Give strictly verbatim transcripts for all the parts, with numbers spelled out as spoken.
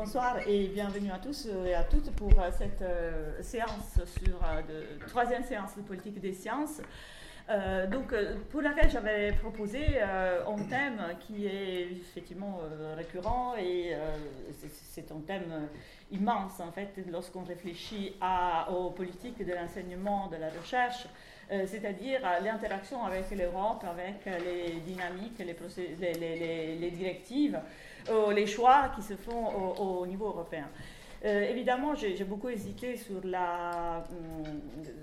bonsoir et bienvenue à tous et à toutes pour cette euh, séance sur euh, de, troisième séance de politique des sciences. Euh, donc, pour laquelle j'avais proposé euh, un thème qui est effectivement euh, récurrent et euh, c'est un thème immense en fait lorsqu'on réfléchit à, aux politiques de l'enseignement, de la recherche, euh, c'est-à-dire à l'interaction avec l'Europe, avec les dynamiques, les, procé- les, les, les, les directives, euh, les choix qui se font au, au niveau européen. Euh, évidemment, j'ai, j'ai beaucoup hésité sur la... Hum,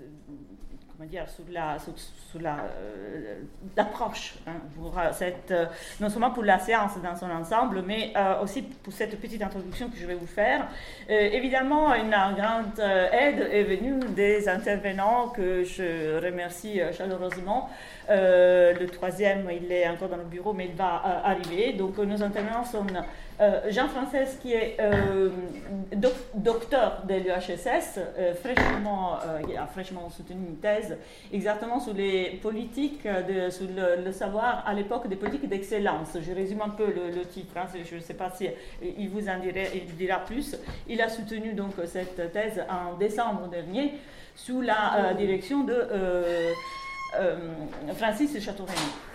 dire, sur la, sur, sur la, euh, l'approche, hein, pour cette, euh, non seulement pour la séance dans son ensemble, mais euh, aussi pour cette petite introduction que je vais vous faire. Euh, évidemment, une grande euh, aide est venue des intervenants que je remercie euh, chaleureusement. Euh, le troisième, il est encore dans le bureau, mais il va euh, arriver. Donc, euh, nos intervenants sont euh, Jean Frances, qui est euh, doc- docteur de l'U H S S, euh, fraîchement, euh, il a fraîchement soutenu une thèse exactement sur les politiques, de, sur le, le savoir à l'époque des politiques d'excellence. Je résume un peu le, le titre, hein, je ne sais pas si il vous en dirait, il dira plus. Il a soutenu donc cette thèse en décembre dernier sous la euh, direction de euh, euh, Francis Chateaurenaud.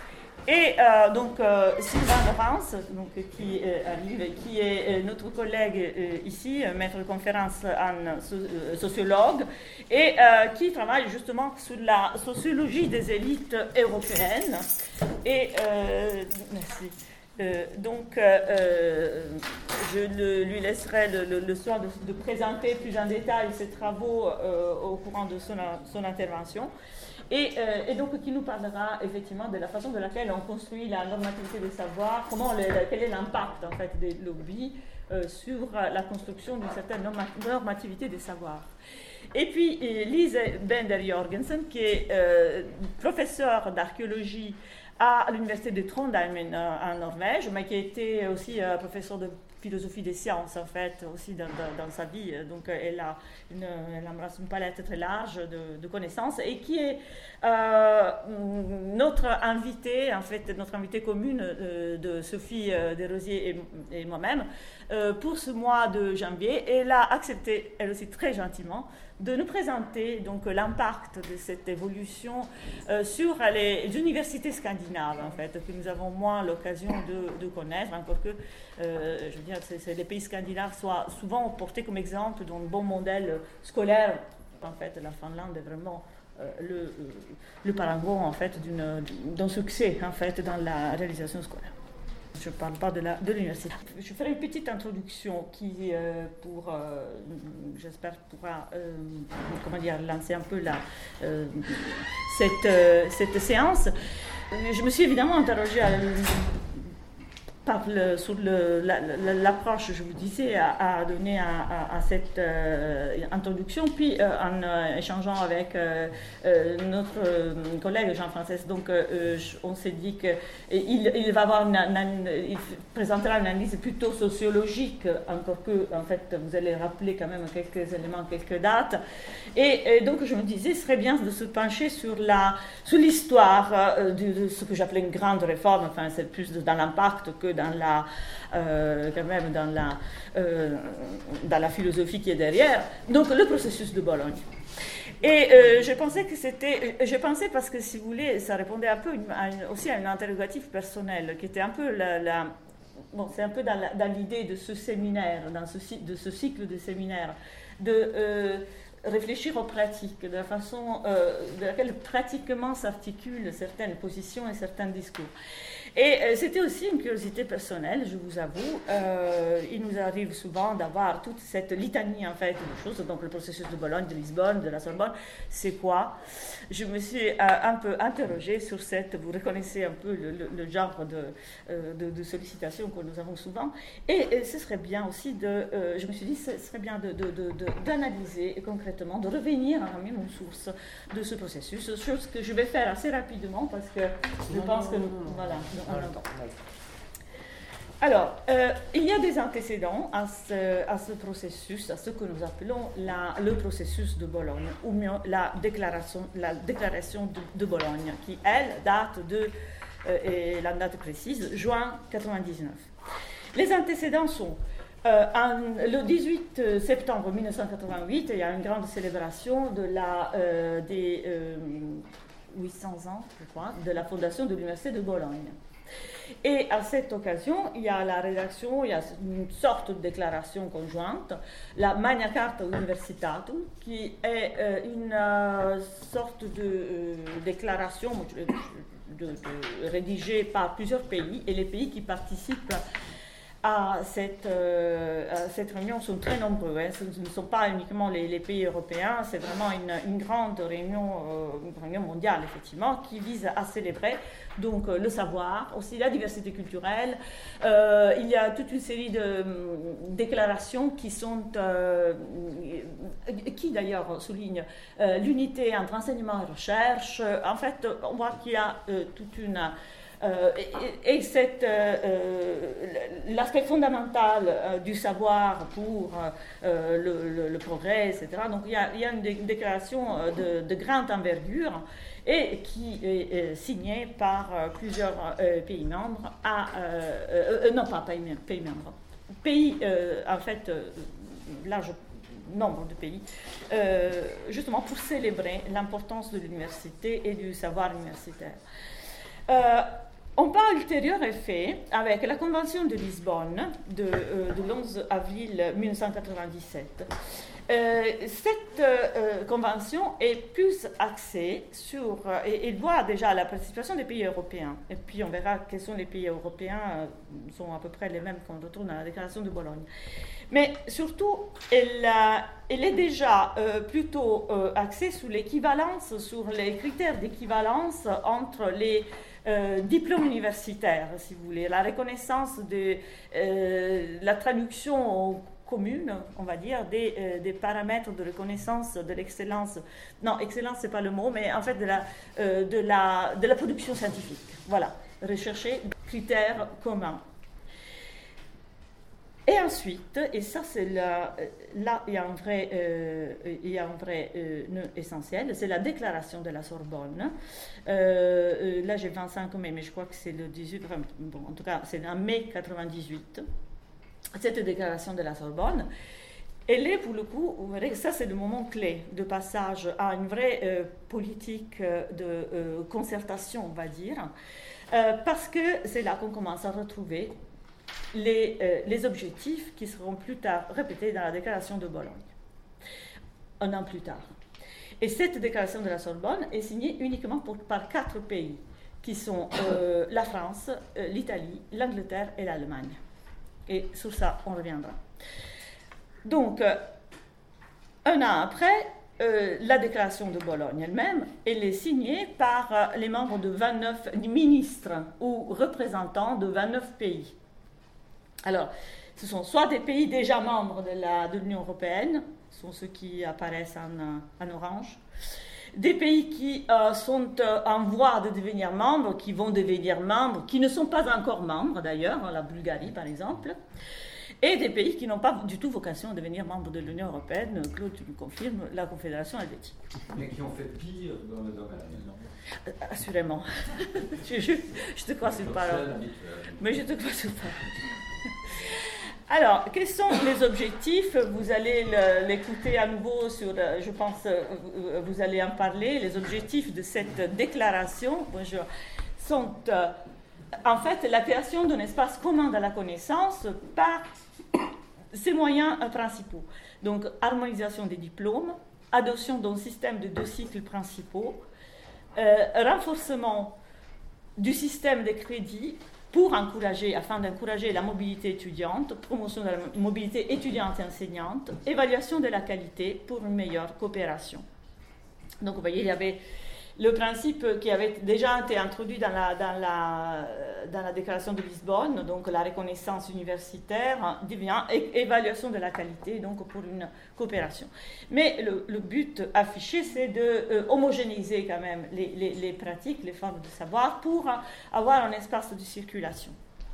Et euh, donc euh, Sylvain Laurence, donc, qui euh, arrive, qui est euh, notre collègue euh, ici, euh, maître de conférence en so- euh, sociologue, et euh, qui travaille justement sur la sociologie des élites européennes. Et euh, merci. Euh, donc, euh, je le, lui laisserai le, le, le soin de, de présenter plus en détail ses travaux euh, au courant de son, son intervention. Et, euh, et donc qui nous parlera effectivement de la façon de laquelle on construit la normativité des savoirs, comment le, quel est l'impact en fait des lobbies euh, sur la construction d'une certaine norma- normativité des savoirs. Et puis euh, Lise Bender-Jorgensen, qui est euh, professeure d'archéologie à l'université de Trondheim en, en Norvège, mais qui a été aussi euh, professeure de philosophie des sciences, en fait, aussi dans, dans, dans sa vie. Donc, elle, a une, elle embrasse une palette très large de, de connaissances et qui est euh, notre invitée, en fait, notre invitée commune euh, de Sophie euh, Desrosiers et, et moi-même euh, pour ce mois de janvier. Elle a accepté, elle aussi très gentiment, de nous présenter donc l'impact de cette évolution euh, sur les universités scandinaves, en fait, que nous avons moins l'occasion de, de connaître, encore que, euh, je veux dire, c'est, c'est les pays scandinaves soient souvent portés comme exemple d'un bon modèle scolaire. En fait, la Finlande est vraiment euh, le, euh, le parangon, en fait, d'une, d'un succès, en fait, dans la réalisation scolaire. Je ne parle pas de, la, de l'université. Je ferai une petite introduction qui, euh, pour, euh, j'espère, pourra euh, comment dire, lancer un peu la, euh, cette, euh, cette séance. Je me suis évidemment interrogée à, par le, sur le, la, la, l'approche, je vous disais, à, à donner à, à, à cette euh, introduction, puis euh, en euh, échangeant avec euh, euh, notre euh, collègue Jean Frances, donc euh, on s'est dit qu'il il va avoir une, une, il présentera une analyse plutôt sociologique, encore que, en fait, vous allez rappeler quand même quelques éléments, quelques dates, et, et donc je me disais, ce serait bien de se pencher sur, la, sur l'histoire euh, de, de ce que j'appelais une grande réforme, enfin c'est plus de, dans l'impact que dans la, euh, quand même dans la, euh, dans la philosophie qui est derrière. Donc le processus de Bologne. Et euh, je pensais que c'était, je pensais parce que si vous voulez, ça répondait un peu une, à une, aussi à un interrogatif personnel qui était un peu la, la bon, c'est un peu dans, la, dans l'idée de ce séminaire, dans ce, de ce cycle de séminaires, de euh, réfléchir aux pratiques, de la façon euh, de laquelle pratiquement s'articulent certaines positions et certains discours. Et euh, c'était aussi une curiosité personnelle, je vous avoue. Euh, il nous arrive souvent d'avoir toute cette litanie en fait de choses. Donc le processus de Bologne, de Lisbonne, de la Sorbonne, c'est quoi? Je me suis euh, un peu interrogée sur cette. Vous reconnaissez un peu le, le, le genre de, euh, de, de sollicitation que nous avons souvent. Et, et ce serait bien aussi de. Euh, je me suis dit, ce serait bien de, de, de, de, d'analyser concrètement, de revenir à la même source de ce processus. Chose que je vais faire assez rapidement parce que je pense que nous, voilà. Alors, euh, il y a des antécédents à ce, à ce processus, à ce que nous appelons la, le processus de Bologne, ou mieux la déclaration, la déclaration de, de Bologne, qui, elle, date de, euh, et la date précise, juin quatre-vingt-dix-neuf. Les antécédents sont Euh, en, le dix-huit septembre mille neuf cent quatre-vingt-huit, il y a une grande célébration de la, euh, des euh, huit cents ans, je crois, de la fondation de l'Université de Bologne. Et à cette occasion, il y a la rédaction, il y a une sorte de déclaration conjointe, la Magna Carta Universitatum, qui est euh, une euh, sorte de euh, déclaration de, de, de, rédigée par plusieurs pays, et les pays qui participent à cette, euh, à cette réunion sont très nombreux. Hein. Ce ne sont pas uniquement les, les pays européens, c'est vraiment une, une grande réunion, euh, une réunion mondiale, effectivement, qui vise à célébrer donc, euh, le savoir, aussi la diversité culturelle. Euh, il y a toute une série de euh, déclarations qui sont, euh, qui d'ailleurs soulignent euh, l'unité entre enseignement et recherche. En fait, on voit qu'il y a euh, toute une... Euh, et, et cette, euh, l'aspect fondamental euh, du savoir pour euh, le, le, le progrès, et cetera. Donc il y a, il y a une, dé, une déclaration de, de grande envergure et qui est, est signée par euh, plusieurs euh, pays membres, à, euh, euh, non pas pays, pays membres, pays euh, en fait euh, large nombre de pays, euh, justement pour célébrer l'importance de l'université et du savoir universitaire. Euh, Un pas ultérieur est fait avec la Convention de Lisbonne de, euh, de l'onze avril mille neuf cent quatre-vingt-dix-sept. Euh, cette euh, convention est plus axée sur, euh, et il voit déjà la participation des pays européens, et puis on verra quels sont les pays européens, euh, sont à peu près les mêmes qu'on retrouve dans la déclaration de Bologne. Mais surtout, elle, euh, elle est déjà euh, plutôt euh, axée sur l'équivalence, sur les critères d'équivalence entre les Euh, diplôme universitaire, si vous voulez, la reconnaissance de euh, la traduction commune, on va dire, des, euh, des paramètres de reconnaissance de l'excellence. Non, excellence, c'est pas le mot, mais en fait de la, euh, de la, de la production scientifique. Voilà, rechercher critères communs. Et ensuite, et ça c'est là, là il y a un vrai, euh, il y a un vrai euh, nœud essentiel, c'est la déclaration de la Sorbonne. Euh, là j'ai vingt-cinq mai, mais je crois que c'est le dix-huit, enfin, bon, en tout cas c'est en mai quatre-vingt-dix-huit, cette déclaration de la Sorbonne. Elle est pour le coup, vous verrez que ça c'est le moment clé de passage à une vraie euh, politique de euh, concertation, on va dire, euh, parce que c'est là qu'on commence à retrouver Les, euh, les objectifs qui seront plus tard répétés dans la déclaration de Bologne, un an plus tard. Et cette déclaration de la Sorbonne est signée uniquement pour, par quatre pays, qui sont euh, la France, euh, l'Italie, l'Angleterre et l'Allemagne. Et sur ça, on reviendra. Donc, euh, un an après, euh, la déclaration de Bologne elle-même, elle est signée par euh, les membres de vingt-neuf ministres ou représentants de vingt-neuf pays. Alors, ce sont soit des pays déjà membres de, la, de l'Union européenne, ce sont ceux qui apparaissent en, en orange, des pays qui euh, sont euh, en voie de devenir membres, qui vont devenir membres, qui ne sont pas encore membres d'ailleurs, la Bulgarie par exemple, et des pays qui n'ont pas du tout vocation à devenir membres de l'Union européenne, Claude, tu me confirmes, la Confédération helvétique. Mais qui ont fait pire dans le domaine, non ? Euh, assurément. je, je, je te crois sur parole. Mais je te crois sur parole. Alors, quels sont les objectifs? Vous allez le, l'écouter à nouveau sur, je pense, vous allez en parler. Les objectifs de cette déclaration bonjour, sont euh, en fait la création d'un espace commun de la connaissance par ses moyens euh, principaux. Donc, harmonisation des diplômes, adoption d'un système de deux cycles principaux, euh, renforcement du système de crédit pour encourager, afin d'encourager la mobilité étudiante, promotion de la mobilité étudiante et enseignante, évaluation de la qualité pour une meilleure coopération. Donc, vous voyez, il y avait le principe qui avait déjà été introduit dans la, dans la, dans la déclaration de Lisbonne, donc la reconnaissance universitaire, devient évaluation de la qualité, donc pour une coopération. Mais le, le but affiché, c'est de euh, homogénéiser quand même les, les, les pratiques, les formes de savoir, pour avoir un espace de circulation.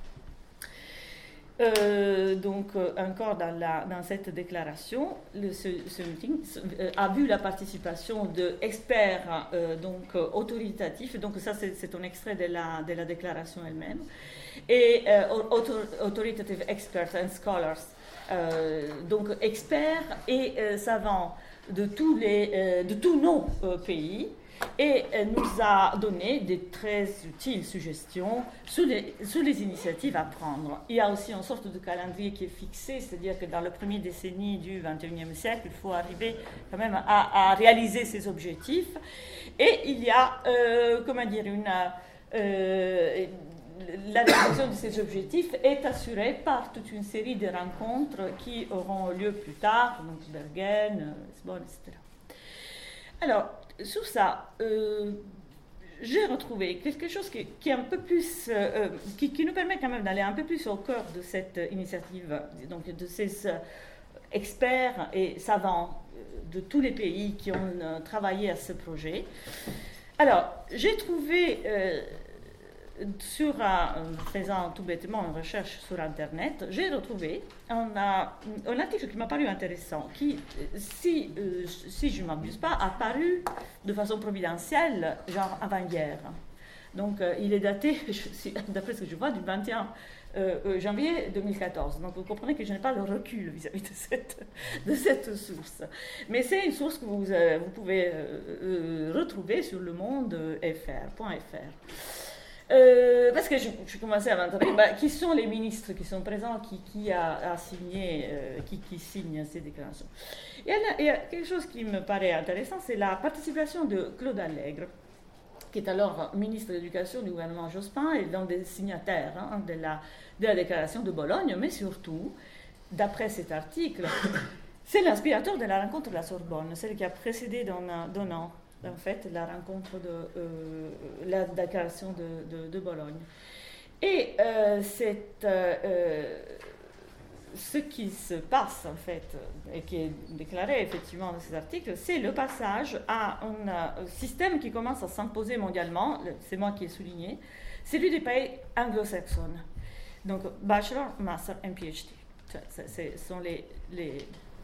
Euh, donc, euh, encore dans, la, dans cette déclaration, le, ce, ce meeting euh, a vu la participation d'experts euh, donc, euh, autoritatifs. Donc, ça, c'est, c'est un extrait de la, de la déclaration elle-même. Et euh, author, authoritative experts and scholars euh, donc experts et euh, savants de tous, les, euh, de tous nos euh, pays, et euh, nous a donné des très utiles suggestions sur les, sur les initiatives à prendre. Il y a aussi une sorte de calendrier qui est fixé, c'est-à-dire que dans la première décennie du vingt et unième siècle, il faut arriver quand même à, à réaliser ces objectifs. Et il y a, euh, comment dire, une... Euh, la réalisation de ces objectifs est assurée par toute une série de rencontres qui auront lieu plus tard, donc Bergen, Lisbonne, et cetera. Alors, sur ça, euh, j'ai retrouvé quelque chose qui, qui est un peu plus, euh, qui, qui nous permet quand même d'aller un peu plus au cœur de cette initiative, donc de ces euh, experts et savants de tous les pays qui ont euh, travaillé à ce projet. Alors, j'ai trouvé, euh, sur, en faisant tout bêtement une recherche sur Internet, j'ai retrouvé un, un article qui m'a paru intéressant, qui, si, euh, si je ne m'abuse pas, a paru de façon providentielle, genre avant-hier. Donc, euh, il est daté, d'après ce que je vois, du vingt et un euh, janvier deux mille quatorze. Donc, vous comprenez que je n'ai pas le recul vis-à-vis de cette, de cette source. Mais c'est une source que vous, euh, vous pouvez euh, euh, retrouver sur le monde point F R. Euh, parce que je, je commençais à m'intéresser, bah, qui sont les ministres qui sont présents, qui, qui a, a signé, euh, qui, qui signe ces déclarations. Il y, a, il y a quelque chose qui me paraît intéressant, c'est la participation de Claude Allègre, qui est alors ministre de l'Éducation du gouvernement Jospin et l'un des signataires hein, de, la, de la déclaration de Bologne, mais surtout, d'après cet article, c'est l'inspirateur de la rencontre de la Sorbonne, celle qui a précédé d'un an. En fait, la rencontre de euh, la déclaration de, de, de Bologne. Et euh, c'est, euh, ce qui se passe, en fait, et qui est déclaré effectivement dans ces articles, c'est le passage à un, un système qui commence à s'imposer mondialement, c'est moi qui ai souligné, celui des pays anglo-saxons. Donc, bachelor, master et PhD. Ce sont les, les...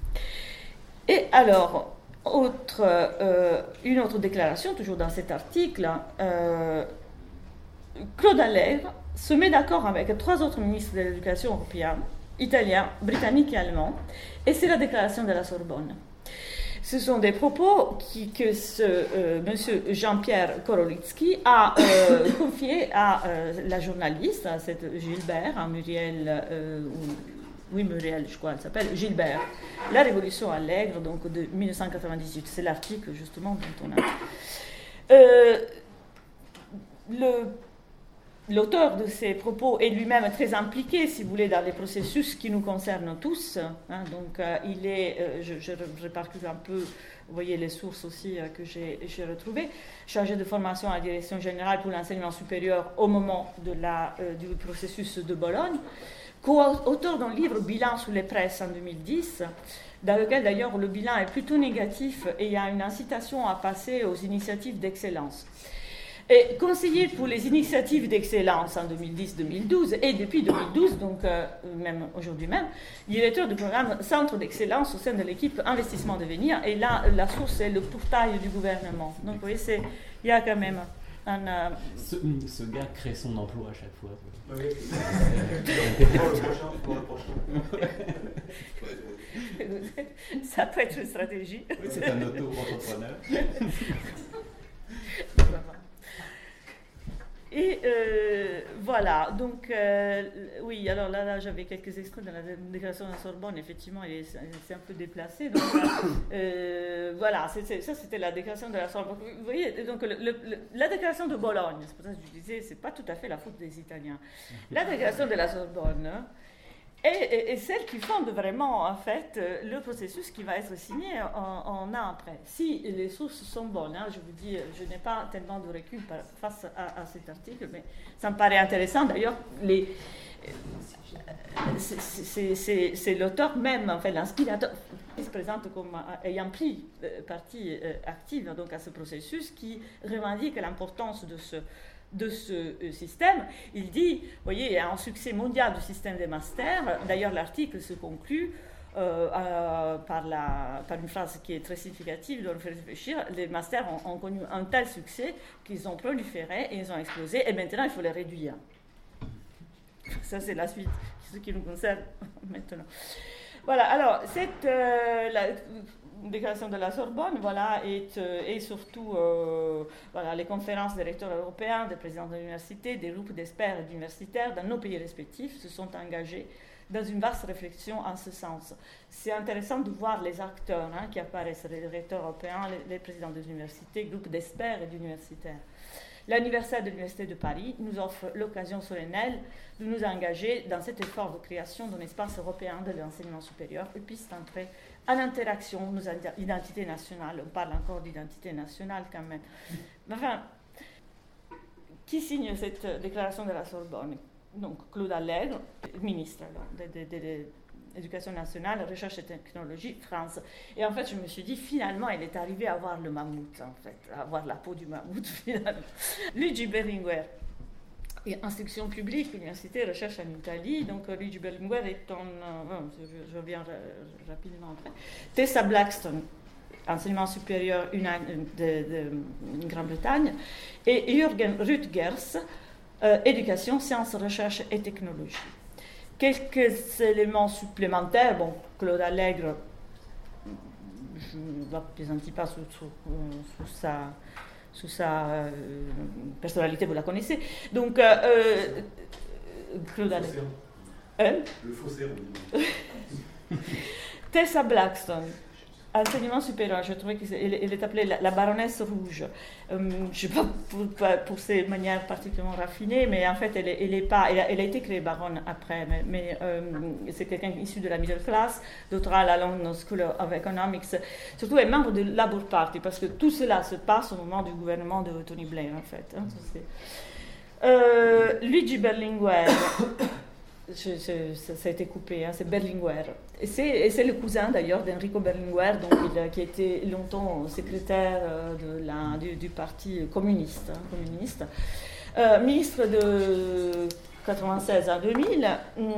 Et alors... Autre, euh, une autre déclaration, toujours dans cet article, euh, Claude Allègre se met d'accord avec trois autres ministres de l'éducation européenne, italiens, britanniques et allemands, et c'est la déclaration de la Sorbonne. Ce sont des propos qui, que ce euh, monsieur Jean-Pierre Korolitsky a euh, confiés à euh, la journaliste, à cette Gilbert, à Muriel euh, Oui, Muriel, je crois, elle s'appelle Gilbert. La Révolution Allègre, donc de mille neuf cent quatre-vingt-dix-huit. C'est l'article, justement, dont on a. Euh, le, l'auteur de ces propos est lui-même très impliqué, si vous voulez, dans les processus qui nous concernent tous. Hein, donc, euh, il est, euh, je, je, je parcours un peu, vous voyez les sources aussi euh, que j'ai, j'ai retrouvées, chargé de formation à la Direction générale pour l'enseignement supérieur au moment de la, euh, du processus de Bologne. Co-auteur d'un livre Bilan sous les presses en deux mille dix, dans lequel d'ailleurs le bilan est plutôt négatif et il y a une incitation à passer aux initiatives d'excellence. Et conseiller pour les initiatives d'excellence en deux mille dix deux mille douze et depuis deux mille douze, donc euh, même aujourd'hui même, directeur du programme Centre d'excellence au sein de l'équipe Investissement Devenir, et là la source est le portail du gouvernement. Donc vous voyez, c'est, il y a quand même un... Euh... Ce, ce gars crée son emploi à chaque fois. Oui. Pour le prochain, pour le prochain. Ça peut être une stratégie. Oui, c'est un auto-entrepreneur. Et euh, voilà, donc euh, oui, alors là, là j'avais quelques extraits de la déclaration de la Sorbonne, effectivement, et c'est, c'est un peu déplacé. Donc euh, voilà, c'est, c'est, ça c'était la déclaration de la Sorbonne. Vous voyez, donc le, le, la déclaration de Bologne, c'est pour ça que je disais, c'est pas tout à fait la faute des Italiens. La déclaration de la Sorbonne est, est celle qui fonde vraiment, en fait, le processus qui va être signé en, en an après. Si les sources sont bonnes, hein, je vous dis, je n'ai pas tellement de recul face à, à cet article, mais ça me paraît intéressant. D'ailleurs, les, c'est, c'est, c'est, c'est l'auteur même, en fait, l'inspirateur, qui se présente comme ayant pris partie active donc, à ce processus, qui revendique l'importance de ce de ce système. Il dit, vous voyez, il y a un succès mondial du système des masters. D'ailleurs, l'article se conclut euh, euh, par, la, par une phrase qui est très significative, doit nous faire réfléchir. Les masters ont, ont connu un tel succès qu'ils ont proliféré et ils ont explosé, et maintenant il faut les réduire. Ça, c'est la suite, ce qui nous concerne maintenant. Voilà, alors, cette euh, la déclaration de la Sorbonne, voilà, et, et surtout euh, voilà, les conférences des recteurs européens, des présidents de l'université, des groupes d'experts universitaires dans nos pays respectifs se sont engagés dans une vaste réflexion en ce sens. C'est intéressant de voir les acteurs hein, qui apparaissent, les recteurs européens, les, les présidents des universités, groupes d'experts et d'universitaires. L'anniversaire de l'Université de Paris nous offre l'occasion solennelle de nous engager dans cet effort de création d'un espace européen de l'enseignement supérieur et puisse entrer en interaction nos identités nationales. On parle encore d'identité nationale quand même. Enfin, qui signe cette déclaration de la Sorbonne? Donc Claude Allègre, ministre de, de, de, de l'Éducation nationale, Recherche et Technologie, France. Et en fait, je me suis dit, finalement, il est arrivé à voir le mammouth, en fait, à voir la peau du mammouth, finalement. Luigi Berlinguer, et instruction publique, université, recherche en Italie. Donc, Luigi Berlinguer est en... Euh, je, je reviens rapidement après. Tessa Blackstone, enseignement supérieur une, de, de, de Grande-Bretagne. Et Jürgen Rutgers, euh, éducation, sciences, recherche et technologie. Quelques éléments supplémentaires. Bon, Claude Allègre, je ne l'apprécie pas sous, sous, sous sa, sous sa euh, personnalité, vous la connaissez. Donc, euh, euh, Claude Allègre. Hein? Le faussaire, on dit. Tessa Blackstone, enseignement supérieur, je trouvais qu'elle elle est appelée la, la baronesse rouge. Euh, je ne sais pas pour, pour ses manières particulièrement raffinées, mais en fait, elle, elle, est pas, elle, a, elle a été créée baronne après, mais, mais euh, c'est quelqu'un issu de la middle class, doctorat à la London School of Economics. Surtout, elle est membre de Labour Party, parce que tout cela se passe au moment du gouvernement de Tony Blair, en fait. Hein, euh, Luigi Berlinguer. Je, je, ça, ça a été coupé, hein, c'est Berlinguer. Et c'est le cousin d'ailleurs d'Enrico Berlinguer, donc, il, qui a été longtemps secrétaire de la, du, du parti communiste. Hein, communiste. Euh, ministre de quatre-vingt-seize à deux mille,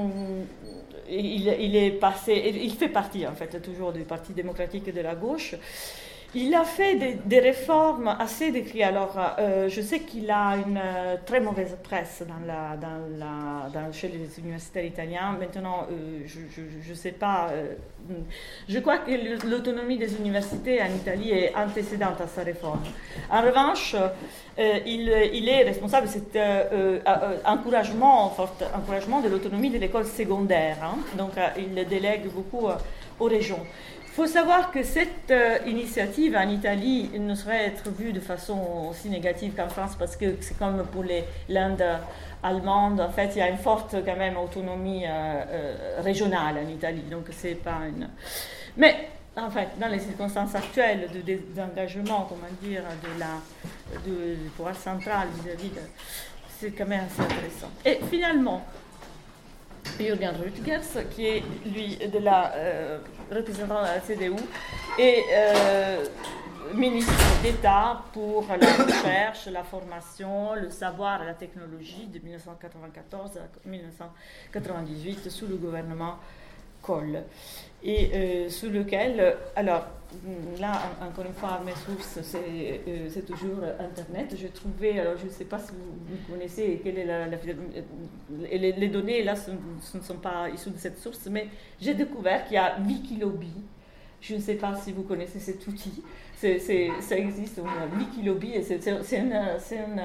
il, il, est passé, il fait partie en fait toujours du Parti démocratique de la gauche. Il a fait des, des réformes assez décrites. Alors, euh, je sais qu'il a une euh, très mauvaise presse dans la, dans la, dans, chez les universitaires italiens. Maintenant, euh, je ne sais pas. Euh, je crois que l'autonomie des universités en Italie est antécédente à sa réforme. En revanche, euh, il, il est responsable de cet euh, euh, encouragement, fort encouragement de l'autonomie de l'école secondaire. Hein. Donc, euh, il délègue beaucoup euh, aux régions. Il faut savoir que cette euh, initiative en Italie ne saurait être vue de façon aussi négative qu'en France, parce que c'est comme pour les langues allemandes, en fait, il y a une forte quand même autonomie euh, euh, régionale en Italie, donc c'est pas une... Mais, en fait, dans les circonstances actuelles de désengagement, comment dire, de la, de, du pouvoir central vis-à-vis de... C'est quand même assez intéressant. Et finalement, Jürgen Rutgers, qui est lui de la euh, représentant de la C D U et euh, ministre d'État pour la recherche, la formation, le savoir et la technologie de mille neuf cent quatre-vingt-quatorze à mille neuf cent quatre-vingt-dix-huit sous le gouvernement Kohl, et euh, sous lequel, alors là encore une fois mes sources c'est euh, toujours Internet. J'ai trouvé, alors je ne sais pas si vous, vous connaissez quelle est la, la les, les données là ce, ce ne sont pas issues de cette source, mais j'ai découvert qu'il y a Wikilobby. Je ne sais pas si vous connaissez cet outil. C'est, c'est, ça existe, Wikilobby, et c'est, c'est, c'est une, c'est une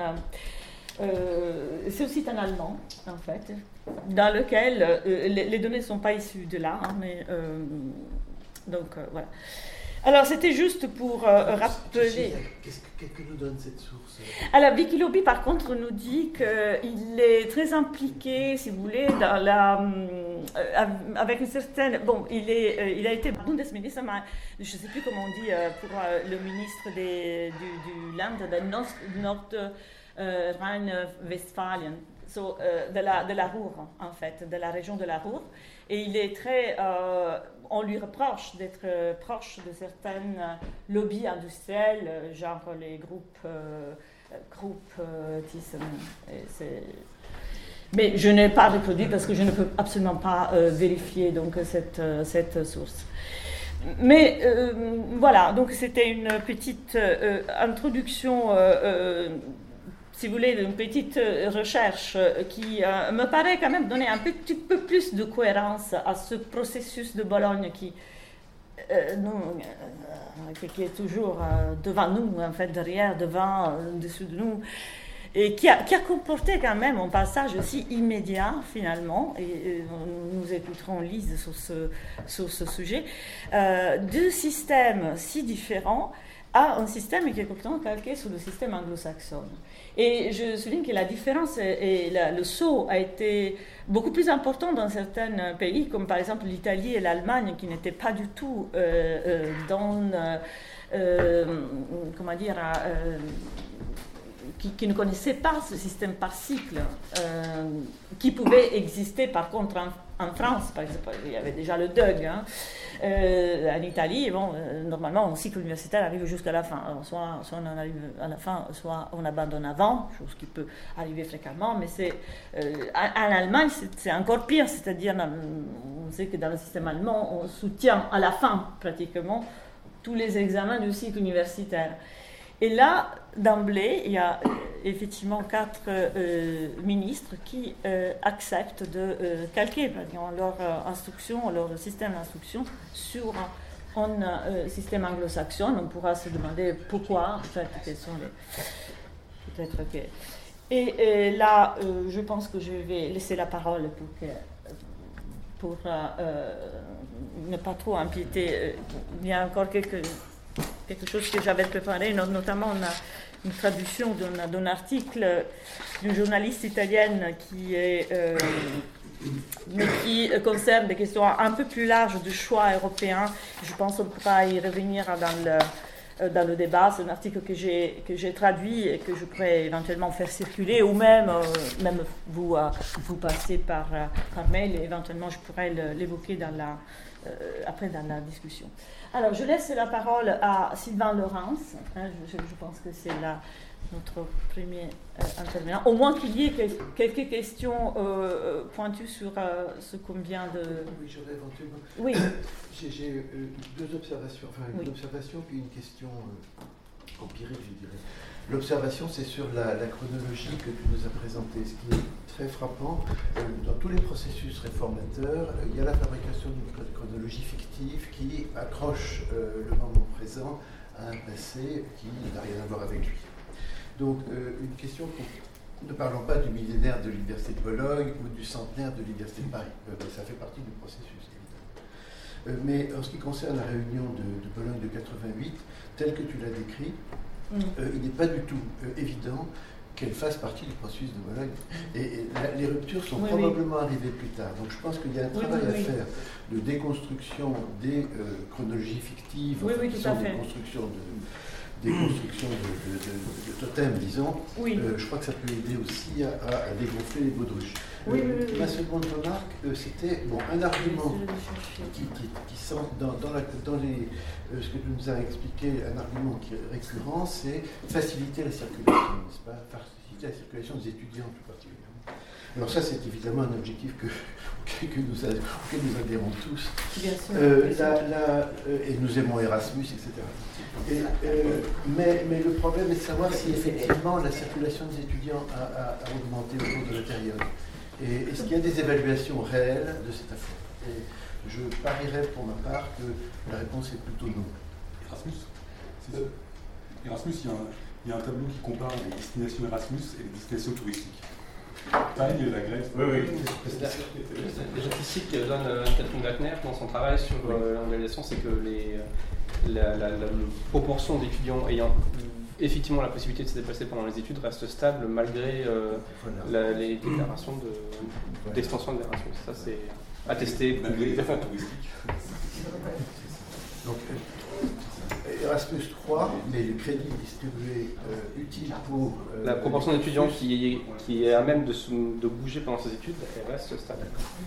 Euh, c'est aussi un allemand, en fait, dans lequel euh, les, les données ne sont pas issues de là, hein, mais euh, donc euh, voilà. Alors c'était juste pour euh, rappeler. Qu'est-ce que, qu'est-ce que nous donne cette source? Alors Wikilobby, par contre, nous dit qu'il est très impliqué, si vous voulez, dans la, euh, avec une certaine. Bon, il, est, euh, il a été Bundesminister, mais je ne sais plus comment on dit euh, pour euh, le ministre des, du, du Land, de Nord. Nord Euh, Rhine-Westphalien, so, euh, de, la, de la Ruhr, en fait, de la région de la Ruhr. Et il est très, euh, on lui reproche d'être euh, proche de certaines lobbies industriels, euh, genre les groupes, euh, groupes euh, Thyssen. Mais je n'ai pas reproduit parce que je ne peux absolument pas euh, vérifier donc, cette, euh, cette source. Mais euh, voilà, donc c'était une petite euh, introduction euh, euh, si vous voulez, une petite recherche qui euh, me paraît quand même donner un petit peu plus de cohérence à ce processus de Bologne qui, euh, nous, euh, qui est toujours euh, devant nous, en fait, derrière, devant, euh, dessous de nous, et qui a, qui a comporté quand même un passage aussi immédiat, finalement, et, et nous écouterons Lise sur ce, sur ce sujet, euh, deux systèmes si différents à un système qui est complètement calqué sur le système anglo-saxon. Et je souligne que la différence et, et la, le saut a été beaucoup plus important dans certains pays, comme par exemple l'Italie et l'Allemagne, qui n'étaient pas du tout euh, euh, dans, euh, comment dire, euh, qui, qui ne connaissaient pas ce système par cycle, euh, qui pouvait exister par contre en, en France, par exemple, il y avait déjà le D U G, hein. Euh, en Italie, bon, euh, normalement, un cycle universitaire arrive jusqu'à la fin. Alors, soit, soit on en arrive à la fin, soit on abandonne avant, chose qui peut arriver fréquemment, mais c'est, euh, en, en Allemagne, c'est, c'est encore pire, c'est-à-dire, on sait que dans le système allemand, on soutient à la fin, pratiquement, tous les examens du cycle universitaire. Et là, d'emblée, il y a euh, effectivement quatre euh, ministres qui euh, acceptent de euh, calquer leur euh, instruction, leur système d'instruction sur un euh, système anglo-saxon. On pourra se demander pourquoi, en fait, quels sont les... Peut-être que... Et, et là, euh, je pense que je vais laisser la parole pour que... pour euh, ne pas trop empiéter. Il y a encore quelques... quelque chose que j'avais préparé, notamment on a une traduction d'un, d'un article d'une journaliste italienne qui, est, euh, mais qui concerne des questions un peu plus larges de choix européens. Je pense qu'on pourra y revenir dans le, dans le débat. C'est un article que j'ai, que j'ai traduit et que je pourrais éventuellement faire circuler, ou même, euh, même vous, euh, vous passer par, euh, par mail, et éventuellement je pourrais le, l'évoquer dans la, euh, après dans la discussion. Alors, je laisse la parole à Sylvain Laurens. Hein, je, je pense que c'est là notre premier euh, intervenant. Au moins qu'il y ait quel, quelques questions euh, pointues sur euh, ce qu'on vient de... Oui, j'aurais éventuellement... Oui. J'ai, j'ai euh, deux observations, enfin une oui. observation puis une question euh, empirique, je dirais. L'observation, c'est sur la, la chronologie que tu nous as présentée. Ce qui est très frappant, euh, dans tous les processus réformateurs, euh, il y a la fabrication d'une chronologie fictive qui accroche euh, le moment présent à un passé qui n'a rien à voir avec lui. Donc, euh, une question, ne parlons pas du millénaire de l'Université de Bologne ou du centenaire de l'Université de Paris, euh, ça fait partie du processus, évidemment. Euh, mais en ce qui concerne la réunion de, de Bologne de quatre-vingt-huit, telle que tu l'as décrit, mm. euh, il n'est pas du tout euh, évident qu'elle fasse partie du processus de Bologne. Et, et la, les ruptures sont oui, probablement oui. arrivées plus tard. Donc je pense qu'il y a un travail oui, oui, à oui. faire de déconstruction des euh, chronologies fictives, oui, enfin, oui, qui tout sont à des fait. constructions de... des constructions de, de, de, de totems, disons, oui. euh, je crois que ça peut aider aussi à, à, à dégonfler les baudruches. Oui, euh, oui, oui, ma oui. seconde remarque, euh, c'était bon, un argument qui, qui, qui sent dans, dans, la, dans les, euh, ce que tu nous as expliqué, un argument qui est récurrent, c'est faciliter la circulation, n'est-ce pas? Faciliter la circulation des étudiants tout particulièrement. Alors ça, c'est évidemment un objectif que, que nous, a, auquel nous adhérons tous. Bien sûr. Euh, la, la, euh, et nous aimons Erasmus, et cetera. Et, euh, mais, mais le problème est de savoir si effectivement la circulation des étudiants a, a, a augmenté au cours de la période. Et est-ce qu'il y a des évaluations réelles de cet effort? Et je parierais pour ma part que la réponse est plutôt non. Erasmus c'est ça. Erasmus, il y, a un, il y a un tableau qui compare les destinations Erasmus et les destinations touristiques. L'Espagne, la Grèce. Oui, oui. J'anticipe que donne Catherine Wagner dans son travail sur euh, l'anglalisation, c'est que les, la, la, la, la proportion d'étudiants ayant effectivement la possibilité de se déplacer pendant les études reste stable malgré euh, voilà. la, les déclarations de, voilà. d'extension de l'Erasmus. Ça, c'est attesté. Malgré les affaires touristiques. Donc, Erasmus trois, mais le crédit distribué euh, utile pour... Euh, la proportion d'étudiants qui, qui est à même de, de bouger pendant ses études, elle reste stable.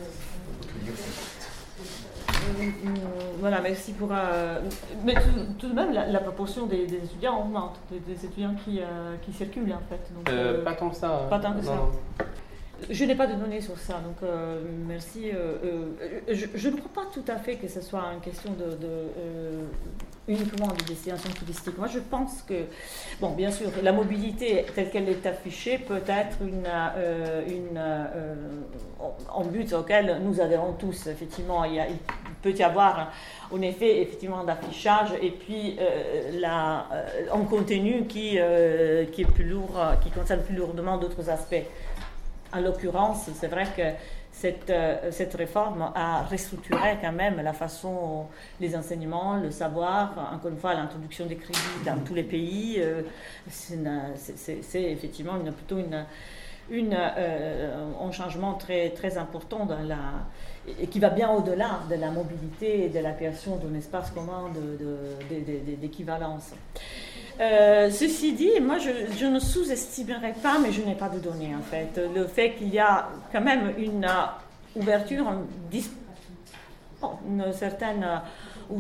Euh, voilà, merci pour... Euh, mais tout, tout de même, la, la proportion des, des étudiants augmente, des, des étudiants qui, euh, qui circulent en fait. Donc, euh, euh, pas tant que ça. Pas tant que non, ça. Non. Je n'ai pas de données sur ça, donc euh, merci. Euh, euh, je, je ne crois pas tout à fait que ce soit une question de, de euh, uniquement de destination touristique. Moi, je pense que, bon, bien sûr, la mobilité telle qu'elle est affichée peut être une, euh, une, euh, un but auquel nous adhérons tous. Effectivement, il, y a, il peut y avoir en effet effectivement d'affichage et puis euh, la, euh, un contenu qui, euh, qui est plus lourd, qui concerne plus lourdement d'autres aspects. En l'occurrence, c'est vrai que cette, euh, cette réforme a restructuré quand même la façon, les enseignements, le savoir, encore une fois, l'introduction des crédits dans tous les pays. Euh, c'est, une, c'est, c'est effectivement une, plutôt une, une, euh, un changement très, très important dans la, et qui va bien au-delà de la mobilité et de la création d'un espace commun de, de, de, de, de, d'équivalence. Euh, ceci dit, moi je, je ne sous-estimerai pas, mais je n'ai pas de données en fait, le fait qu'il y a quand même une uh, ouverture, une, bon, une certaine uh,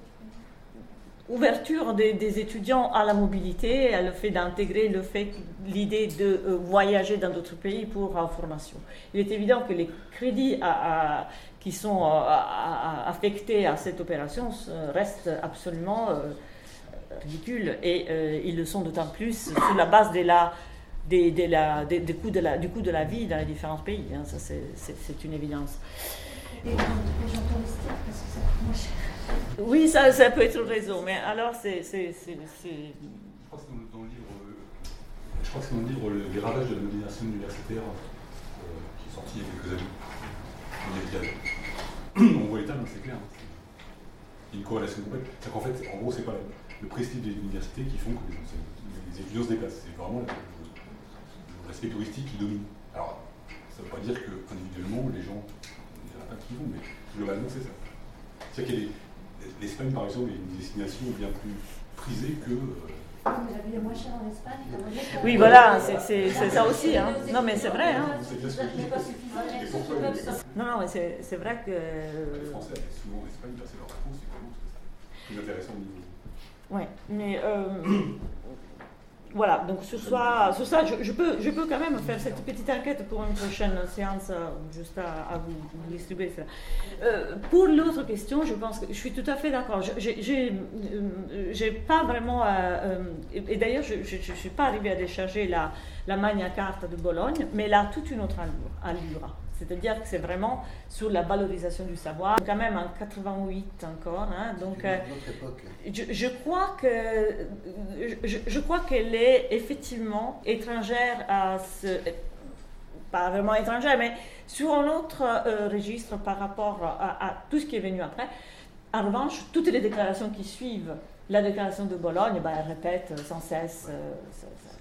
ouverture des, des étudiants à la mobilité, à le fait d'intégrer le fait, l'idée de uh, voyager dans d'autres pays pour uh, formation. Il est évident que les crédits à, à, qui sont uh, à, à, affectés à cette opération uh, restent absolument uh, ridicules et euh, ils le sont d'autant plus sur la base de la, des, de la, des, des coûts de la, du coût de la vie dans les différents pays. Hein, ça, c'est, c'est, c'est une évidence. Et les gens touristiques, parce que ça coûte moins cher. Oui, ça, ça peut être raison, mais alors c'est... c'est, c'est, c'est... Je crois que c'est dans le livre, euh, je crois que c'est dans le livre Les ravages de la modélisation universitaire, euh, qui est sorti il y a quelques années. On voit les termes, c'est clair. Hein. Il y a une corrélation complète. C'est qu'en fait, en gros, c'est pas la, le prestige des universités qui font que les, les étudiants se déplacent. C'est vraiment l'aspect touristique qui domine. Alors, ça ne veut pas dire qu'individuellement, les gens, il n'y en a pas qui vont, mais globalement, c'est ça. C'est-à-dire que l'Espagne, par exemple, est une destination bien plus prisée que... Euh, mais la vie est moins chère en Espagne. Oui, voilà, c'est, c'est, c'est ça aussi. Hein. Non, mais c'est vrai. Hein. Non, non, mais c'est, c'est vrai que... Les Français allaient souvent en Espagne passer leurs vacances, c'est vraiment plus intéressant au niveau. Oui, mais euh, voilà, donc sur ça, sur ça je, je, peux, je peux quand même faire cette petite enquête pour une prochaine séance, juste à, à vous, vous distribuer ça. Euh, pour l'autre question, je pense que je suis tout à fait d'accord. J'ai, j'ai, j'ai pas vraiment, euh, et d'ailleurs, je ne suis pas arrivée à décharger la, la Magna Carta de Bologne, mais elle a toute une autre allure. allure. C'est-à-dire que c'est vraiment sur la valorisation du savoir, quand même en quatre-vingt-huit encore. Hein, donc, euh, je, je crois que je, je crois qu'elle est effectivement étrangère à ce, pas vraiment étrangère, mais sur un autre euh, registre par rapport à, à tout ce qui est venu après. En revanche, toutes les déclarations qui suivent la déclaration de Bologne, ben, elles répètent sans cesse. Euh, ça, ça,